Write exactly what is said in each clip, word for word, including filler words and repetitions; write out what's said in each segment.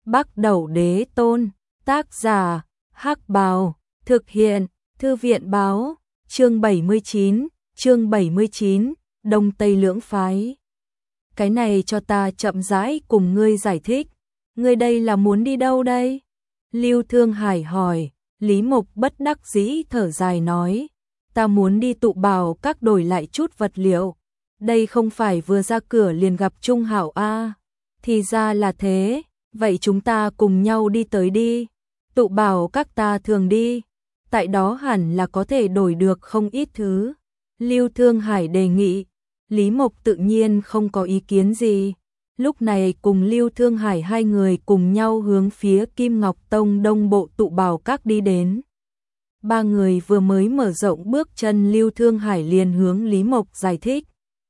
Bắc Đẩu Đế Tôn, tác giả, Hắc Bào, thực hiện, Thư viện báo, chương bảy mươi chín, chương bảy mươi chín, Đông Tây lưỡng phái. Cái này cho ta chậm rãi cùng ngươi giải thích, ngươi đây là muốn đi đâu đây? Lưu Thương Hải hỏi, Lý Mộc bất đắc dĩ thở dài nói, ta muốn đi tụ bảo các đổi lại chút vật liệu, đây không phải vừa ra cửa liền gặp Trung Hảo a. Thì ra là thế, vậy chúng ta cùng nhau đi tới đi, tụ bảo các ta thường đi, tại đó hẳn là có thể đổi được không ít thứ. Lưu Thương Hải đề nghị, Lý Mộc tự nhiên không có ý kiến gì. Lúc này cùng Lưu Thương Hải hai người cùng nhau hướng phía Kim Ngọc Tông đông bộ tụ bảo các đi đến. Ba người vừa mới mở rộng bước chân, Lưu Thương Hải liền hướng Lý Mộc giải thích.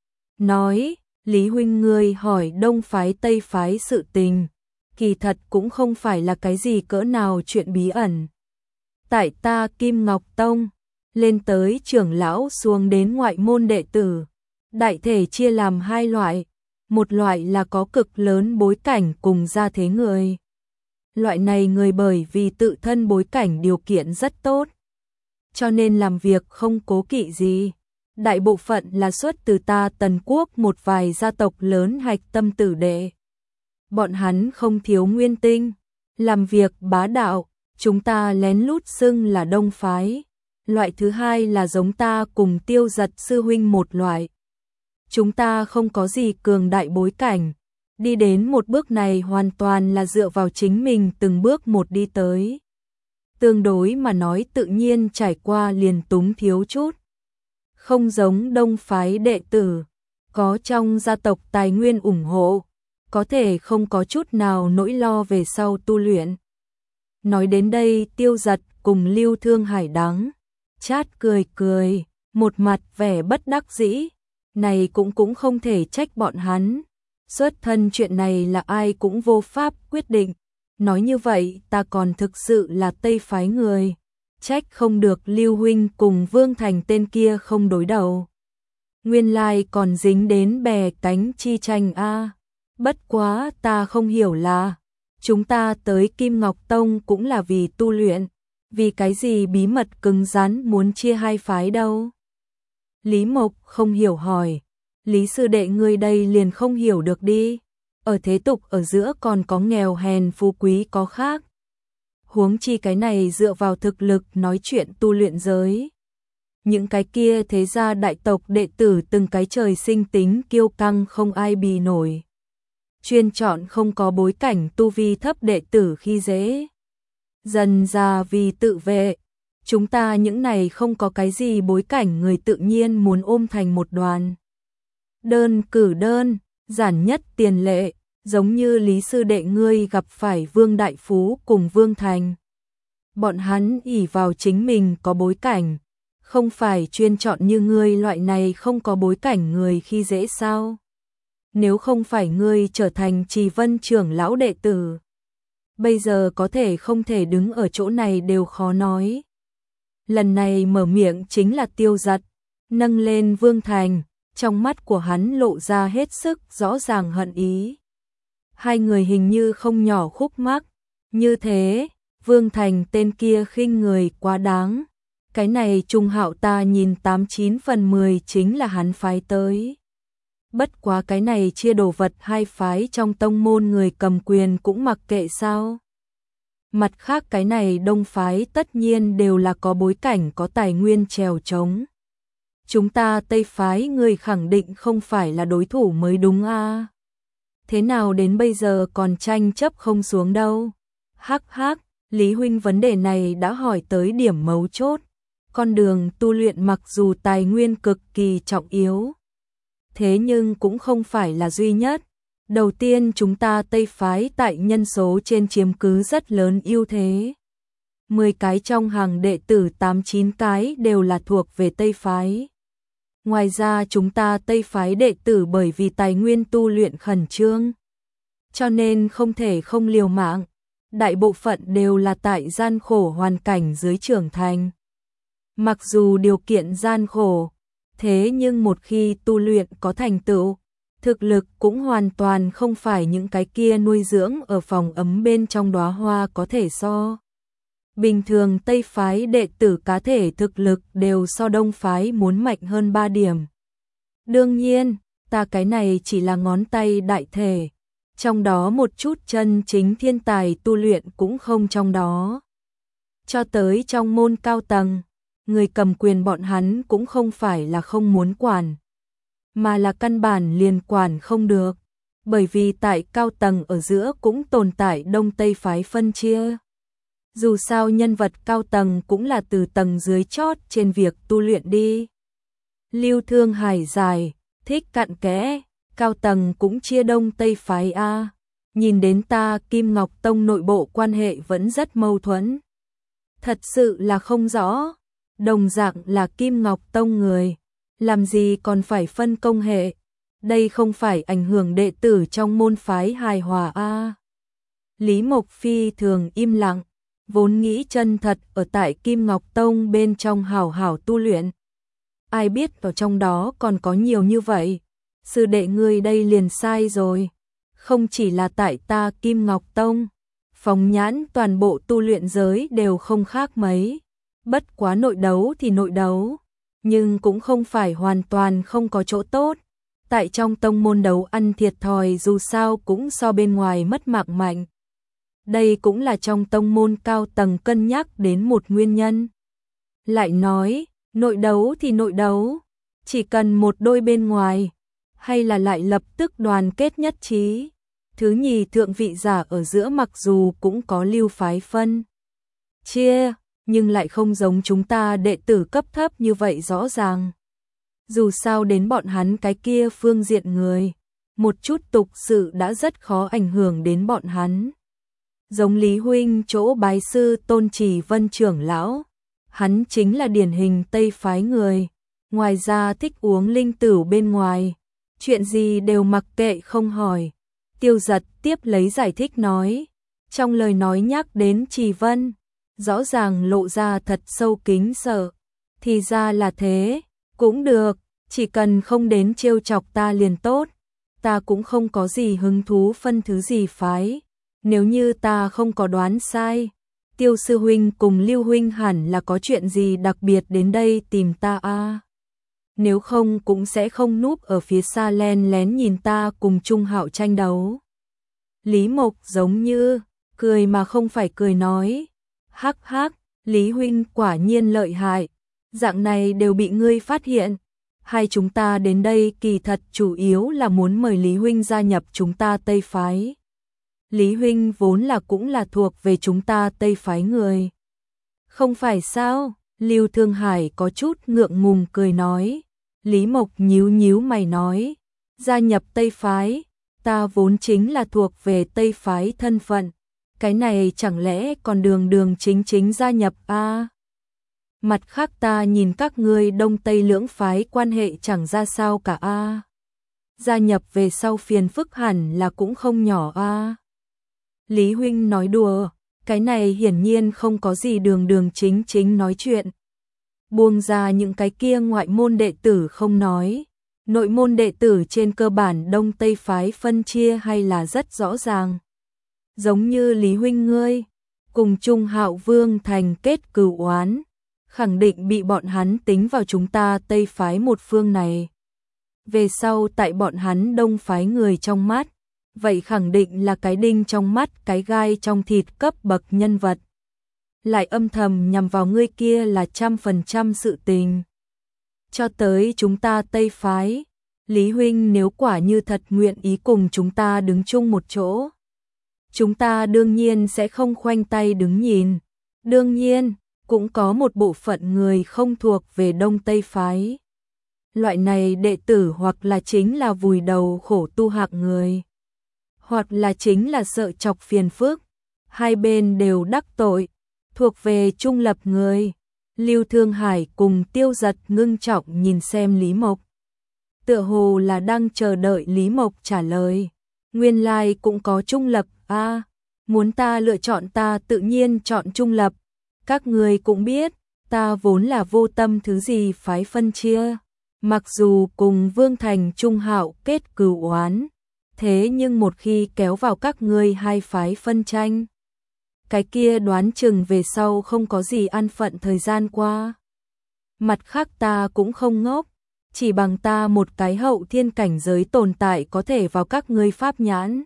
Nói, Lý huynh ngươi hỏi đông phái tây phái sự tình, kỳ thật cũng không phải là cái gì cỡ nào chuyện bí ẩn. Tại ta Kim Ngọc Tông, lên tới trưởng lão xuống đến ngoại môn đệ tử, đại thể chia làm hai loại. Một loại là có cực lớn bối cảnh cùng gia thế người. Loại này người bởi vì tự thân bối cảnh điều kiện rất tốt, cho nên làm việc không cố kỵ gì. Đại bộ phận là xuất từ ta Tần Quốc một vài gia tộc lớn hạch tâm tử đệ. Bọn hắn không thiếu nguyên tinh, làm việc bá đạo, chúng ta lén lút xưng là đông phái. Loại thứ hai là giống ta cùng Tiêu Giật sư huynh một loại. Chúng ta không có gì cường đại bối cảnh, đi đến một bước này hoàn toàn là dựa vào chính mình từng bước một đi tới. Tương đối mà nói tự nhiên trải qua liền túng thiếu chút. Không giống đông phái đệ tử, có trong gia tộc tài nguyên ủng hộ, có thể không có chút nào nỗi lo về sau tu luyện. Nói đến đây Tiêu Giật cùng Lưu Thương Hải đắng chát cười cười, một mặt vẻ bất đắc dĩ. Này cũng cũng không thể trách bọn hắn. Xuất thân chuyện này là ai cũng vô pháp quyết định. Nói như vậy ta còn thực sự là Tây phái người. Trách không được Lưu huynh cùng Vương Thành tên kia không đối đầu. Nguyên lai còn dính đến bè cánh chi tranh a. Bất quá ta không hiểu là chúng ta tới Kim Ngọc Tông cũng là vì tu luyện. Vì cái gì bí mật cứng rắn muốn chia hai phái đâu? Lý Mộc không hiểu hỏi, Lý sư đệ ngươi đây liền không hiểu được đi, ở thế tục ở giữa còn có nghèo hèn phú quý có khác. Huống chi cái này dựa vào thực lực nói chuyện tu luyện giới. Những cái kia thế gia đại tộc đệ tử từng cái trời sinh tính kiêu căng không ai bì nổi. Chuyên chọn không có bối cảnh tu vi thấp đệ tử khi dễ. Dần ra vì tự vệ. Chúng ta những này không có cái gì bối cảnh người tự nhiên muốn ôm thành một đoàn. Đơn cử đơn, giản nhất tiền lệ, giống như Lý sư đệ ngươi gặp phải Vương Đại Phú cùng Vương Thành. Bọn hắn ỷ vào chính mình có bối cảnh, không phải chuyên chọn như ngươi loại này không có bối cảnh người khi dễ sao. Nếu không phải ngươi trở thành Trì Vân trưởng lão đệ tử, bây giờ có thể không thể đứng ở chỗ này đều khó nói. Lần này mở miệng chính là Tiêu Giật, nâng lên Vương Thành, trong mắt của hắn lộ ra hết sức rõ ràng hận ý. Hai người hình như không nhỏ khúc mắc, như thế, Vương Thành tên kia khinh người quá đáng. Cái này Trung Hạo ta nhìn tám chín phần mười chính là hắn phái tới. Bất quá cái này chia đồ vật hai phái trong tông môn người cầm quyền cũng mặc kệ sao. Mặt khác cái này đông phái tất nhiên đều là có bối cảnh có tài nguyên trèo trống. Chúng ta Tây phái người khẳng định không phải là đối thủ mới đúng a. À? Thế nào đến bây giờ còn tranh chấp không xuống đâu. Hắc hắc, Lý huynh vấn đề này đã hỏi tới điểm mấu chốt. Con đường tu luyện mặc dù tài nguyên cực kỳ trọng yếu, thế nhưng cũng không phải là duy nhất. Đầu tiên chúng ta Tây phái tại nhân số trên chiếm cứ rất lớn ưu thế. mười cái trong hàng đệ tử tám chín cái đều là thuộc về Tây phái. Ngoài ra chúng ta Tây phái đệ tử bởi vì tài nguyên tu luyện khẩn trương, cho nên không thể không liều mạng. Đại bộ phận đều là tại gian khổ hoàn cảnh dưới trưởng thành. Mặc dù điều kiện gian khổ, thế nhưng một khi tu luyện có thành tựu, thực lực cũng hoàn toàn không phải những cái kia nuôi dưỡng ở phòng ấm bên trong đóa hoa có thể so. Bình thường Tây phái đệ tử cá thể thực lực đều so Đông phái muốn mạnh hơn ba điểm. Đương nhiên, ta cái này chỉ là ngón tay đại thể, trong đó một chút chân chính thiên tài tu luyện cũng không trong đó. Cho tới trong môn cao tầng, người cầm quyền bọn hắn cũng không phải là không muốn quản, mà là căn bản liền quản không được, bởi vì tại cao tầng ở giữa cũng tồn tại Đông Tây phái phân chia. Dù sao nhân vật cao tầng cũng là từ tầng dưới chót trên việc tu luyện đi. Lưu Thương Hải dài, thích cặn kẽ, cao tầng cũng chia Đông Tây phái a. Nhìn đến ta Kim Ngọc Tông nội bộ quan hệ vẫn rất mâu thuẫn. Thật sự là không rõ, đồng dạng là Kim Ngọc Tông người, làm gì còn phải phân công hệ, đây không phải ảnh hưởng đệ tử trong môn phái hài hòa a. Lý Mộc Phi thường im lặng, vốn nghĩ chân thật ở tại Kim Ngọc Tông bên trong hảo hảo tu luyện. Ai biết vào trong đó còn có nhiều như vậy, sư đệ ngươi đây liền sai rồi, không chỉ là tại ta Kim Ngọc Tông, phóng nhãn toàn bộ tu luyện giới đều không khác mấy, bất quá nội đấu thì nội đấu, nhưng cũng không phải hoàn toàn không có chỗ tốt, tại trong tông môn đấu ăn thiệt thòi dù sao cũng so bên ngoài mất mạng mạnh. Đây cũng là trong tông môn cao tầng cân nhắc đến một nguyên nhân. Lại nói, nội đấu thì nội đấu, chỉ cần một đôi bên ngoài, hay là lại lập tức đoàn kết nhất trí. Thứ nhì thượng vị giả ở giữa mặc dù cũng có lưu phái phân chia, nhưng lại không giống chúng ta đệ tử cấp thấp như vậy rõ ràng. Dù sao đến bọn hắn cái kia phương diện người, một chút tục sự đã rất khó ảnh hưởng đến bọn hắn. Giống Lý huynh chỗ bái sư Tôn Chỉ Vân trưởng lão, hắn chính là điển hình Tây phái người, ngoài ra thích uống linh tửu bên ngoài, chuyện gì đều mặc kệ không hỏi. Tiêu Giật tiếp lấy giải thích nói, trong lời nói nhắc đến Trì Vân, rõ ràng lộ ra thật sâu kính sợ, thì ra là thế, cũng được, chỉ cần không đến trêu chọc ta liền tốt, ta cũng không có gì hứng thú phân thứ gì phái, nếu như ta không có đoán sai, Tiêu sư huynh cùng Lưu huynh hẳn là có chuyện gì đặc biệt đến đây tìm ta a. À. Nếu không cũng sẽ không núp ở phía xa len lén nhìn ta cùng Trung Hạo tranh đấu. Lý Mộc giống như cười mà không phải cười nói, hắc hắc, Lý huynh quả nhiên lợi hại, dạng này đều bị ngươi phát hiện. Hai chúng ta đến đây kỳ thật chủ yếu là muốn mời Lý huynh gia nhập chúng ta Tây phái. Lý huynh vốn là cũng là thuộc về chúng ta Tây phái người. Không phải sao? Lưu Thương Hải có chút ngượng ngùng cười nói. Lý Mộc nhíu nhíu mày nói, gia nhập Tây phái, ta vốn chính là thuộc về Tây phái thân phận, cái này chẳng lẽ còn đường đường chính chính gia nhập a? À? Mặt khác ta nhìn các ngươi Đông Tây lưỡng phái quan hệ chẳng ra sao cả a. À? Gia nhập về sau phiền phức hẳn là cũng không nhỏ a. À? Lý huynh nói đùa, cái này hiển nhiên không có gì đường đường chính chính nói chuyện. Buông ra những cái kia ngoại môn đệ tử không nói, nội môn đệ tử trên cơ bản Đông Tây phái phân chia hay là rất rõ ràng. Giống như Lý huynh ngươi, cùng Trung Hạo Vương thành kết cừu oán, khẳng định bị bọn hắn tính vào chúng ta Tây phái một phương này. Về sau tại bọn hắn Đông phái người trong mắt, vậy khẳng định là cái đinh trong mắt cái gai trong thịt cấp bậc nhân vật. Lại âm thầm nhằm vào ngươi kia là trăm phần trăm sự tình. Cho tới chúng ta Tây phái, Lý huynh nếu quả như thật nguyện ý cùng chúng ta đứng chung một chỗ, chúng ta đương nhiên sẽ không khoanh tay đứng nhìn. Đương nhiên, cũng có một bộ phận người không thuộc về Đông Tây phái. Loại này đệ tử hoặc là chính là vùi đầu khổ tu hạng người, hoặc là chính là sợ chọc phiền phức, hai bên đều đắc tội, thuộc về trung lập người. Lưu Thương Hải cùng Tiêu Giật ngưng trọng nhìn xem Lý Mộc, tựa hồ là đang chờ đợi Lý Mộc trả lời. Nguyên lai cũng có trung lập a, à, muốn ta lựa chọn ta tự nhiên chọn trung lập. Các người cũng biết, ta vốn là vô tâm thứ gì phái phân chia, Mặc dù cùng Vương Thành Trung Hạo kết cừu oán, thế nhưng một khi kéo vào các ngươi hai phái phân tranh, cái kia đoán chừng về sau không có gì an phận thời gian qua. Mặt khác ta cũng không ngốc, chỉ bằng ta một cái hậu thiên cảnh giới tồn tại có thể vào các ngươi pháp nhãn.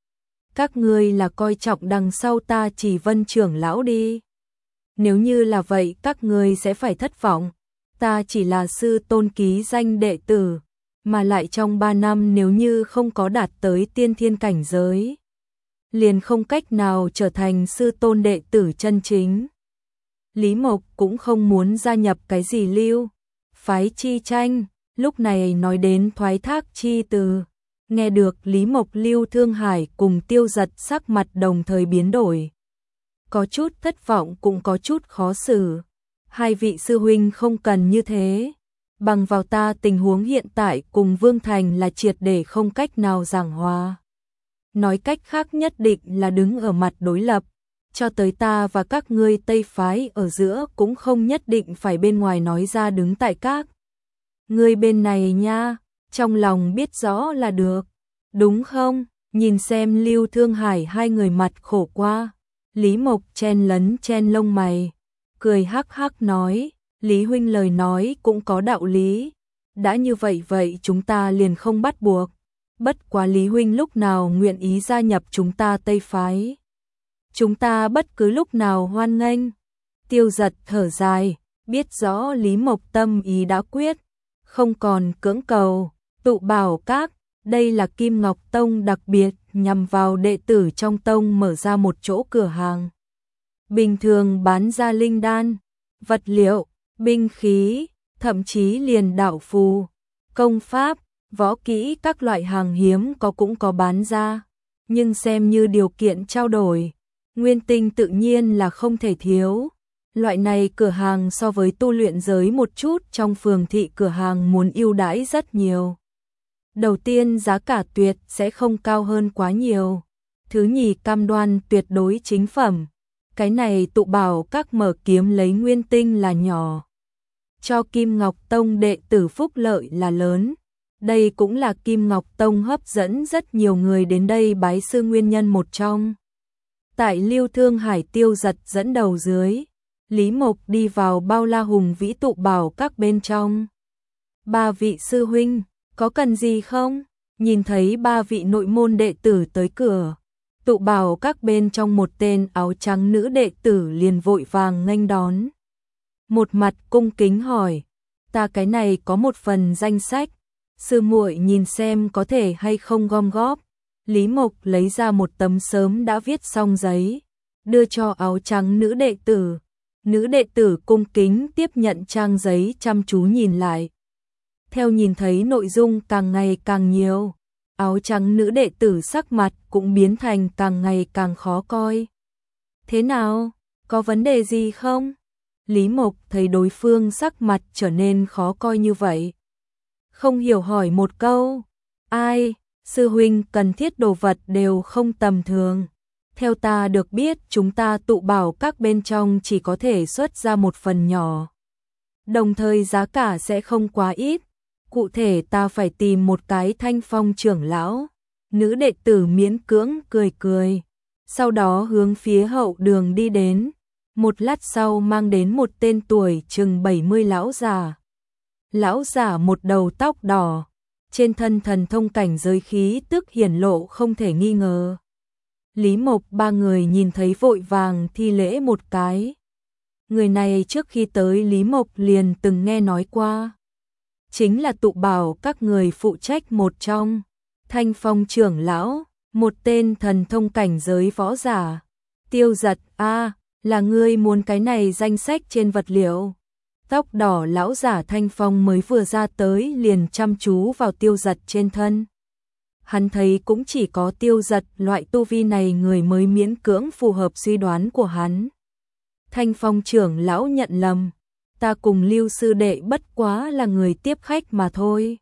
Các ngươi là coi trọng đằng sau ta Chỉ Vân trưởng lão đi. Nếu như là vậy các ngươi sẽ phải thất vọng. Ta chỉ là sư tôn ký danh đệ tử, mà lại trong ba năm nếu như không có đạt tới tiên thiên cảnh giới, liền không cách nào trở thành sư tôn đệ tử chân chính. Lý Mộc cũng không muốn gia nhập cái gì lưu phái chi tranh, lúc này nói đến thoái thác chi từ. Nghe được Lý Mộc, Lưu Thương Hải cùng Tiêu Giật sắc mặt đồng thời biến đổi. Có chút thất vọng cũng có chút khó xử. Hai vị sư huynh không cần như thế. Bằng vào ta tình huống hiện tại cùng Vương Thành là triệt để không cách nào giảng hòa. Nói cách khác nhất định là đứng ở mặt đối lập. Cho tới ta và các ngươi Tây phái ở giữa cũng không nhất định phải bên ngoài nói ra đứng tại các ngươi bên này nha, trong lòng biết rõ là được, đúng không? Nhìn xem Lưu Thương Hải hai người mặt khổ qua. Lý Mộc chen lấn chen lông mày, cười hắc hắc nói, Lý huynh lời nói cũng có đạo lý. Đã như vậy vậy chúng ta liền không bắt buộc. Bất quá Lý huynh lúc nào nguyện ý gia nhập chúng ta Tây phái, chúng ta bất cứ lúc nào hoan nghênh. Tiêu Giật thở dài, biết rõ Lý Mộc tâm ý đã quyết, không còn cưỡng cầu. Tụ Bảo Các, đây là Kim Ngọc Tông đặc biệt nhằm vào đệ tử trong tông mở ra một chỗ cửa hàng. Bình thường bán ra linh đan, vật liệu, binh khí, thậm chí liền đạo phù, công pháp, võ kỹ các loại hàng hiếm có cũng có bán ra. Nhưng xem như điều kiện trao đổi, nguyên tinh tự nhiên là không thể thiếu. Loại này cửa hàng so với tu luyện giới một chút trong phường thị cửa hàng muốn ưu đãi rất nhiều. Đầu tiên giá cả tuyệt sẽ không cao hơn quá nhiều. Thứ nhì cam đoan tuyệt đối chính phẩm. Cái này Tụ Bảo Các mở kiếm lấy nguyên tinh là nhỏ, cho Kim Ngọc Tông đệ tử phúc lợi là lớn. Đây cũng là Kim Ngọc Tông hấp dẫn rất nhiều người đến đây bái sư nguyên nhân một trong. Tại Lưu Thương Hải Tiêu Giật dẫn đầu dưới, Lý Mộc đi vào bao la hùng vĩ Tụ Bảo Các bên trong. Ba vị sư huynh, có cần gì không? Nhìn thấy ba vị nội môn đệ tử tới cửa, Tụ Bảo Các bên trong một tên áo trắng nữ đệ tử liền vội vàng nghênh đón. Một mặt cung kính hỏi, ta cái này có một phần danh sách, sư muội nhìn xem có thể hay không gom góp. Lý Mộc lấy ra một tấm sớm đã viết xong giấy, đưa cho áo trắng nữ đệ tử. Nữ đệ tử cung kính tiếp nhận trang giấy chăm chú nhìn lại. Theo nhìn thấy nội dung càng ngày càng nhiều, áo trắng nữ đệ tử sắc mặt cũng biến thành càng ngày càng khó coi. Thế nào? Có vấn đề gì không? Lý Mộc thấy đối phương sắc mặt trở nên khó coi như vậy, không hiểu hỏi một câu. Ai? Sư huynh cần thiết đồ vật đều không tầm thường. Theo ta được biết chúng ta Tụ Bảo Các bên trong chỉ có thể xuất ra một phần nhỏ, đồng thời giá cả sẽ không quá ít. Cụ thể ta phải tìm một cái Thanh Phong trưởng lão. Nữ đệ tử miễn cưỡng cười cười, sau đó hướng phía hậu đường đi đến. Một lát sau mang đến một tên tuổi chừng bảy mươi lão già. Lão già một đầu tóc đỏ, trên thân thần thông cảnh giới khí tức hiển lộ không thể nghi ngờ. Lý Mộc ba người nhìn thấy vội vàng thi lễ một cái. Người này trước khi tới Lý Mộc liền từng nghe nói qua, chính là Tụ Bảo Các người phụ trách một trong, Thanh Phong trưởng lão, một tên thần thông cảnh giới võ giả. Tiêu Giật, a, à, là ngươi muốn cái này danh sách trên vật liệu? Tóc đỏ lão giả Thanh Phong mới vừa ra tới liền chăm chú vào Tiêu Giật trên thân. Hắn thấy cũng chỉ có Tiêu Giật loại tu vi này người mới miễn cưỡng phù hợp suy đoán của hắn. Thanh Phong trưởng lão nhận lầm, ta cùng Lưu sư đệ bất quá là người tiếp khách mà thôi.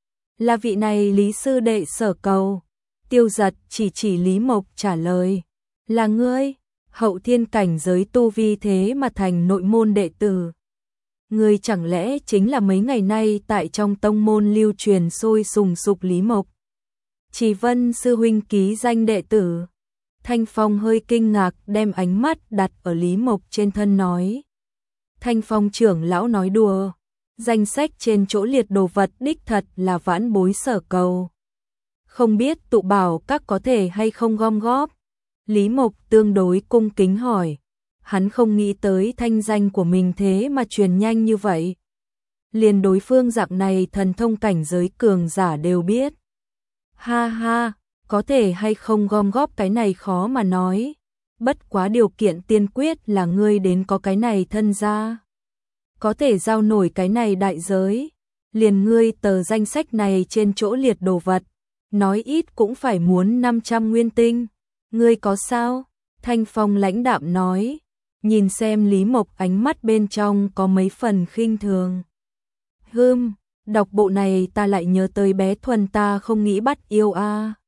Là vị này Lý sư đệ sở cầu. Tiêu Giật chỉ chỉ Lý Mộc trả lời, là ngươi, hậu thiên cảnh giới tu vi thế mà thành nội môn đệ tử. Ngươi chẳng lẽ chính là mấy ngày nay tại trong tông môn lưu truyền sôi sùng sục Lý Mộc? Chỉ Vân sư huynh ký danh đệ tử. Thanh Phong hơi kinh ngạc đem ánh mắt đặt ở Lý Mộc trên thân nói. Thanh Phong trưởng lão nói đùa, danh sách trên chỗ liệt đồ vật đích thật là vãn bối Sở Cầu. Không biết tụ bảo các có thể hay không gom góp? Lý Mộc tương đối cung kính hỏi, hắn không nghĩ tới thanh danh của mình thế mà truyền nhanh như vậy. Liền đối phương dạng này thần thông cảnh giới cường giả đều biết. Ha ha, có thể hay không gom góp cái này khó mà nói. Bất quá điều kiện tiên quyết là ngươi đến có cái này thân gia. Có thể giao nổi cái này đại giới. Liền ngươi tờ danh sách này trên chỗ liệt đồ vật. Nói ít cũng phải muốn năm trăm nguyên tinh. Ngươi có sao? Thanh Phong lãnh đạm nói. Nhìn xem Lý Mộc ánh mắt bên trong có mấy phần khinh thường. Hừm, đọc bộ này ta lại nhớ tới bé Thuần ta không nghĩ bắt yêu a.